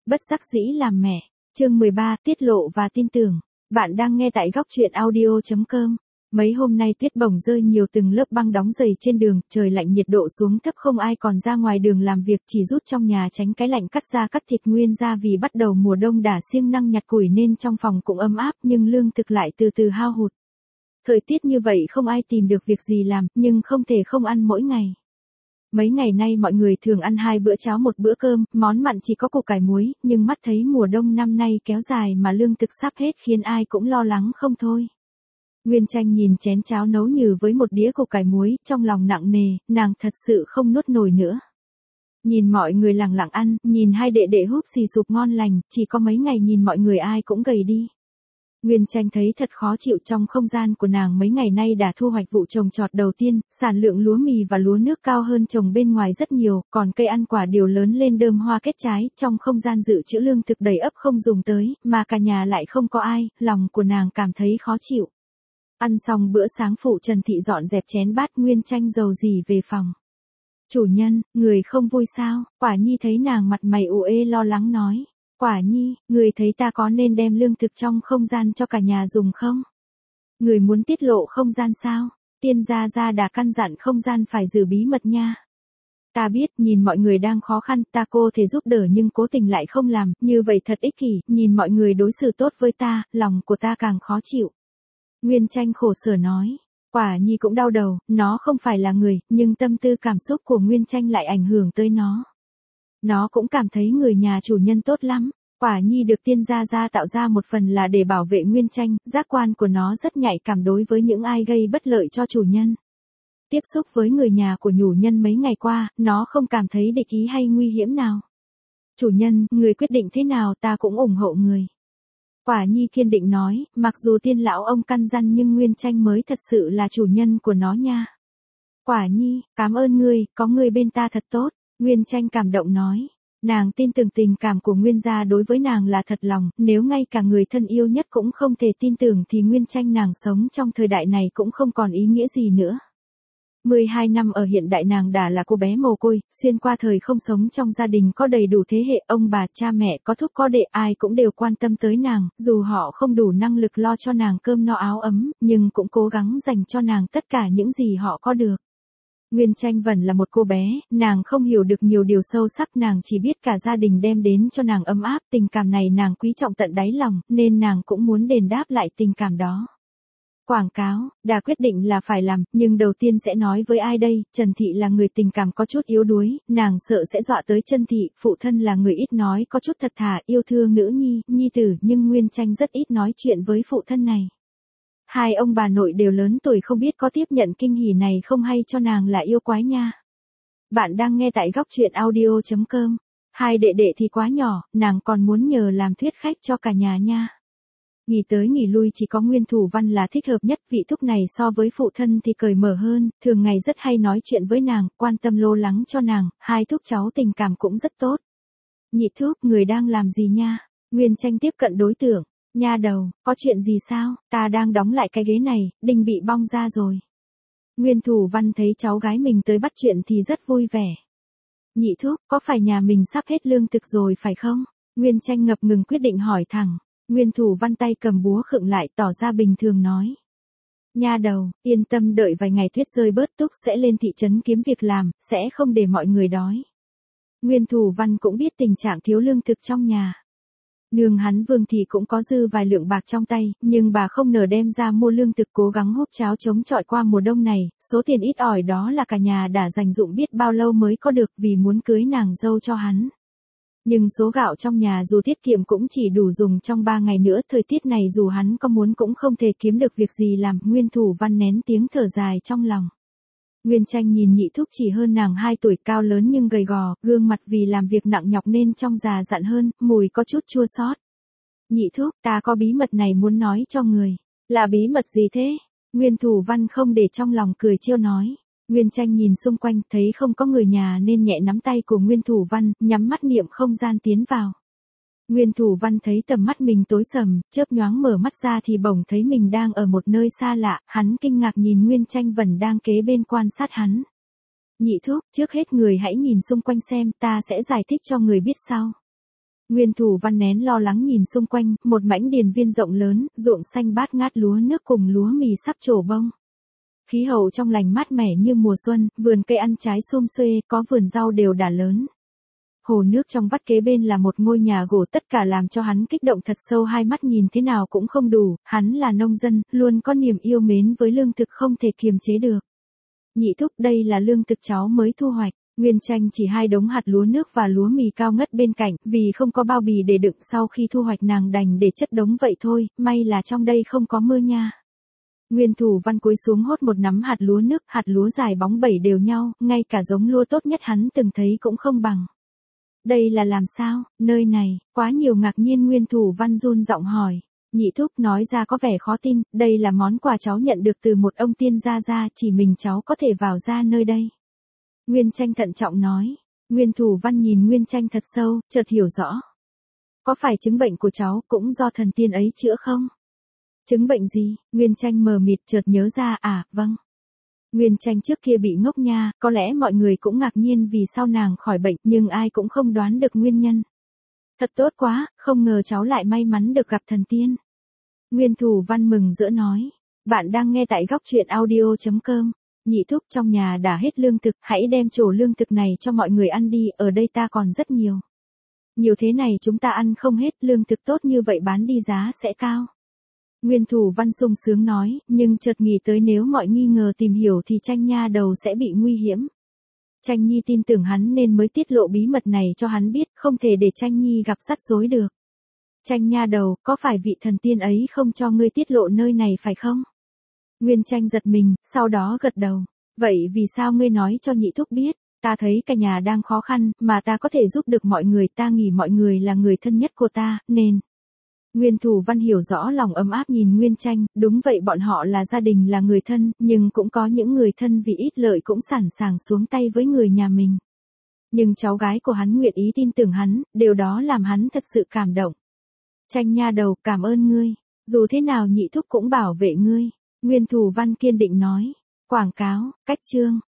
Bất đắc dĩ làm mẹ. Chương 13, tiết lộ và tin tưởng. Bạn đang nghe tại góc truyện audio.com. Mấy hôm nay tuyết bổng rơi nhiều, từng lớp băng đóng dày trên đường, trời lạnh, nhiệt độ xuống thấp, không ai còn ra ngoài đường làm việc, chỉ rút trong nhà tránh cái lạnh, cắt da cắt thịt. Nguyên ra vì bắt đầu mùa đông đã siêng năng nhặt củi nên trong phòng cũng ấm áp, nhưng lương thực lại từ từ hao hụt. Thời tiết như vậy không ai tìm được việc gì làm, nhưng không thể không ăn mỗi ngày. Mấy ngày nay mọi người thường ăn 2 bữa cháo 1 bữa cơm, món mặn chỉ có củ cải muối, nhưng mắt thấy mùa đông năm nay kéo dài mà lương thực sắp hết khiến ai cũng lo lắng không thôi. Nguyên Tranh nhìn chén cháo nấu nhừ với một đĩa củ cải muối, trong lòng nặng nề, nàng thật sự không nuốt nổi nữa. Nhìn mọi người lẳng lặng ăn, nhìn hai đệ đệ húp xì sụp ngon lành, chỉ có mấy ngày nhìn mọi người ai cũng gầy đi. Nguyên Tranh thấy thật khó chịu, trong không gian của nàng mấy ngày nay đã thu hoạch vụ trồng trọt đầu tiên, sản lượng lúa mì và lúa nước cao hơn trồng bên ngoài rất nhiều, còn cây ăn quả đều lớn lên đơm hoa kết trái, trong không gian dự trữ lương thực đầy ắp không dùng tới, mà cả nhà lại không có ai, lòng của nàng cảm thấy khó chịu. Ăn xong bữa sáng, phụ Trần Thị dọn dẹp chén bát, Nguyên Tranh dầu dì về phòng. Chủ nhân, người không vui sao? Quả Nhi thấy nàng mặt mày u ê lo lắng nói. Quả Nhi, người thấy ta có nên đem lương thực trong không gian cho cả nhà dùng không? Người muốn tiết lộ không gian sao? Tiên gia gia đã căn dặn không gian phải giữ bí mật nha. Ta biết, nhìn mọi người đang khó khăn, ta cô thể giúp đỡ nhưng cố tình lại không làm, như vậy thật ích kỷ, nhìn mọi người đối xử tốt với ta, lòng của ta càng khó chịu. Nguyên Tranh khổ sở nói. Quả Nhi cũng đau đầu, nó không phải là người, nhưng tâm tư cảm xúc của Nguyên Tranh lại ảnh hưởng tới nó. Nó cũng cảm thấy người nhà chủ nhân tốt lắm. Quả Nhi được tiên gia gia tạo ra một phần là để bảo vệ Nguyên Tranh, giác quan của nó rất nhạy cảm đối với những ai gây bất lợi cho chủ nhân. Tiếp xúc với người nhà của chủ nhân mấy ngày qua, nó không cảm thấy địch ý hay nguy hiểm nào. Chủ nhân, người quyết định thế nào ta cũng ủng hộ người. Quả Nhi kiên định nói, mặc dù tiên lão ông căn dặn nhưng Nguyên Tranh mới thật sự là chủ nhân của nó nha. Quả Nhi, cảm ơn ngươi, có ngươi bên ta thật tốt. Nguyên Tranh cảm động nói. Nàng tin tưởng tình cảm của Nguyên gia đối với nàng là thật lòng, nếu ngay cả người thân yêu nhất cũng không thể tin tưởng thì Nguyên Tranh nàng sống trong thời đại này cũng không còn ý nghĩa gì nữa. 12 năm ở hiện đại nàng đã là cô bé mồ côi, xuyên qua thời không sống trong gia đình có đầy đủ thế hệ, ông bà, cha mẹ, có thúc có đệ, ai cũng đều quan tâm tới nàng, dù họ không đủ năng lực lo cho nàng cơm no áo ấm, nhưng cũng cố gắng dành cho nàng tất cả những gì họ có được. Nguyên Tranh vẫn là một cô bé, nàng không hiểu được nhiều điều sâu sắc, nàng chỉ biết cả gia đình đem đến cho nàng ấm áp, tình cảm này nàng quý trọng tận đáy lòng, nên nàng cũng muốn đền đáp lại tình cảm đó. Quảng cáo, đã quyết định là phải làm, nhưng đầu tiên sẽ nói với ai đây? Trần Thị là người tình cảm có chút yếu đuối, nàng sợ sẽ dọa tới Trần Thị, phụ thân là người ít nói, có chút thật thà, yêu thương nữ nhi, nhi tử, nhưng Nguyên Tranh rất ít nói chuyện với phụ thân này. Hai ông bà nội đều lớn tuổi, không biết có tiếp nhận kinh hỉ này không hay cho nàng là yêu quái nha. Bạn đang nghe tại góc truyện audio.com. Hai đệ đệ thì quá nhỏ, nàng còn muốn nhờ làm thuyết khách cho cả nhà nha. Nghỉ tới nghỉ lui chỉ có Nguyên Thủ Văn là thích hợp nhất, vị thúc này so với phụ thân thì cởi mở hơn, thường ngày rất hay nói chuyện với nàng, quan tâm lo lắng cho nàng, hai thúc cháu tình cảm cũng rất tốt. Nhị thúc, người đang làm gì nha? Nguyên Tranh tiếp cận đối tượng. Nha đầu, có chuyện gì sao? Ta đang đóng lại cái ghế này, đinh bị bong ra rồi. Nguyên Thủ Văn thấy cháu gái mình tới bắt chuyện thì rất vui vẻ. Nhị thúc, có phải nhà mình sắp hết lương thực rồi phải không? Nguyên Tranh ngập ngừng quyết định hỏi thẳng. Nguyên Thủ Văn tay cầm búa khựng lại, tỏ ra bình thường nói. Nha đầu, yên tâm, đợi vài ngày tuyết rơi bớt túc sẽ lên thị trấn kiếm việc làm, sẽ không để mọi người đói. Nguyên Thủ Văn cũng biết tình trạng thiếu lương thực trong nhà. Nương hắn Vương Thị cũng có dư vài lượng bạc trong tay, nhưng bà không nỡ đem ra mua lương thực, cố gắng hút cháo chống chọi qua mùa đông này, số tiền ít ỏi đó là cả nhà đã dành dụm biết bao lâu mới có được vì muốn cưới nàng dâu cho hắn. Nhưng số gạo trong nhà dù tiết kiệm cũng chỉ đủ dùng trong 3 ngày nữa, thời tiết này dù hắn có muốn cũng không thể kiếm được việc gì làm. Nguyên Thủ Văn nén tiếng thở dài trong lòng. Nguyên Tranh nhìn nhị thúc chỉ hơn nàng 2 tuổi, cao lớn nhưng gầy gò, gương mặt vì làm việc nặng nhọc nên trông già dặn hơn, mùi có chút chua xót. Nhị thúc, ta có bí mật này muốn nói cho người. Là bí mật gì thế? Nguyên Thủ Văn không để trong lòng, cười trêu nói. Nguyên Tranh nhìn xung quanh, thấy không có người nhà nên nhẹ nắm tay của Nguyên Thủ Văn, nhắm mắt niệm không gian tiến vào. Nguyên Thủ Văn thấy tầm mắt mình tối sầm, chớp nhoáng mở mắt ra thì bỗng thấy mình đang ở một nơi xa lạ, hắn kinh ngạc nhìn Nguyên Tranh vẫn đang kế bên quan sát hắn. Nhị thúc, trước hết người hãy nhìn xung quanh xem, ta sẽ giải thích cho người biết sau. Nguyên Thủ Văn nén lo lắng nhìn xung quanh, một mảnh điền viên rộng lớn, ruộng xanh bát ngát lúa nước cùng lúa mì sắp trổ bông. Khí hậu trong lành mát mẻ như mùa xuân, vườn cây ăn trái sum xuê, có vườn rau đều đà lớn. Hồ nước trong vắt kế bên là một ngôi nhà gỗ, tất cả làm cho hắn kích động thật sâu, hai mắt nhìn thế nào cũng không đủ, hắn là nông dân, luôn có niềm yêu mến với lương thực không thể kiềm chế được. Nhị thúc, đây là lương thực cháu mới thu hoạch. Nguyên Tranh chỉ hai đống hạt lúa nước và lúa mì cao ngất bên cạnh, vì không có bao bì để đựng, sau khi thu hoạch nàng đành để chất đống vậy thôi, may là trong đây không có mưa nha. Nguyên Thủ Văn cúi xuống hốt một nắm hạt lúa nước, hạt lúa dài bóng bẩy đều nhau, ngay cả giống lúa tốt nhất hắn từng thấy cũng không bằng. Đây là làm sao, nơi này, quá nhiều ngạc nhiên. Nguyên Thủ Văn run giọng hỏi. Nhị thúc nói ra có vẻ khó tin, đây là món quà cháu nhận được từ một ông tiên gia, chỉ mình cháu có thể vào ra nơi đây. Nguyên Tranh thận trọng nói. Nguyên Thủ Văn nhìn Nguyên Tranh thật sâu, chợt hiểu rõ. Có phải chứng bệnh của cháu cũng do thần tiên ấy chữa không? Chứng bệnh gì? Nguyên Tranh mờ mịt chợt nhớ ra, vâng. Nguyên Tranh trước kia bị ngốc nha, có lẽ mọi người cũng ngạc nhiên vì sao nàng khỏi bệnh, nhưng ai cũng không đoán được nguyên nhân. Thật tốt quá, không ngờ cháu lại may mắn được gặp thần tiên. Nguyên Thủ Văn mừng rỡ nói. Bạn đang nghe tại góc truyện audio.com. Nhị thúc, trong nhà đã hết lương thực, hãy đem trổ lương thực này cho mọi người ăn đi, ở đây ta còn rất nhiều. Nhiều thế này chúng ta ăn không hết, lương thực tốt như vậy bán đi giá sẽ cao. Nguyên Thủ Văn sung sướng nói, nhưng chợt nghĩ tới nếu mọi nghi ngờ tìm hiểu thì Tranh nha đầu sẽ bị nguy hiểm. Tranh Nhi tin tưởng hắn nên mới tiết lộ bí mật này cho hắn biết, không thể để Tranh Nhi gặp rắc rối được. Tranh nha đầu, có phải vị thần tiên ấy không cho ngươi tiết lộ nơi này phải không? Nguyên Tranh giật mình, sau đó gật đầu. Vậy vì sao ngươi nói cho nhị thúc biết? Ta thấy cả nhà đang khó khăn, mà ta có thể giúp được mọi người, ta nghĩ mọi người là người thân nhất của ta, nên... Nguyên Thủ Văn hiểu rõ lòng ấm áp nhìn Nguyên Tranh, đúng vậy, bọn họ là gia đình, là người thân, nhưng cũng có những người thân vì ít lợi cũng sẵn sàng xuống tay với người nhà mình. Nhưng cháu gái của hắn nguyện ý tin tưởng hắn, điều đó làm hắn thật sự cảm động. Tranh nha đầu, cảm ơn ngươi, dù thế nào nhị thúc cũng bảo vệ ngươi. Nguyên Thủ Văn kiên định nói. Quảng cáo, cách chương.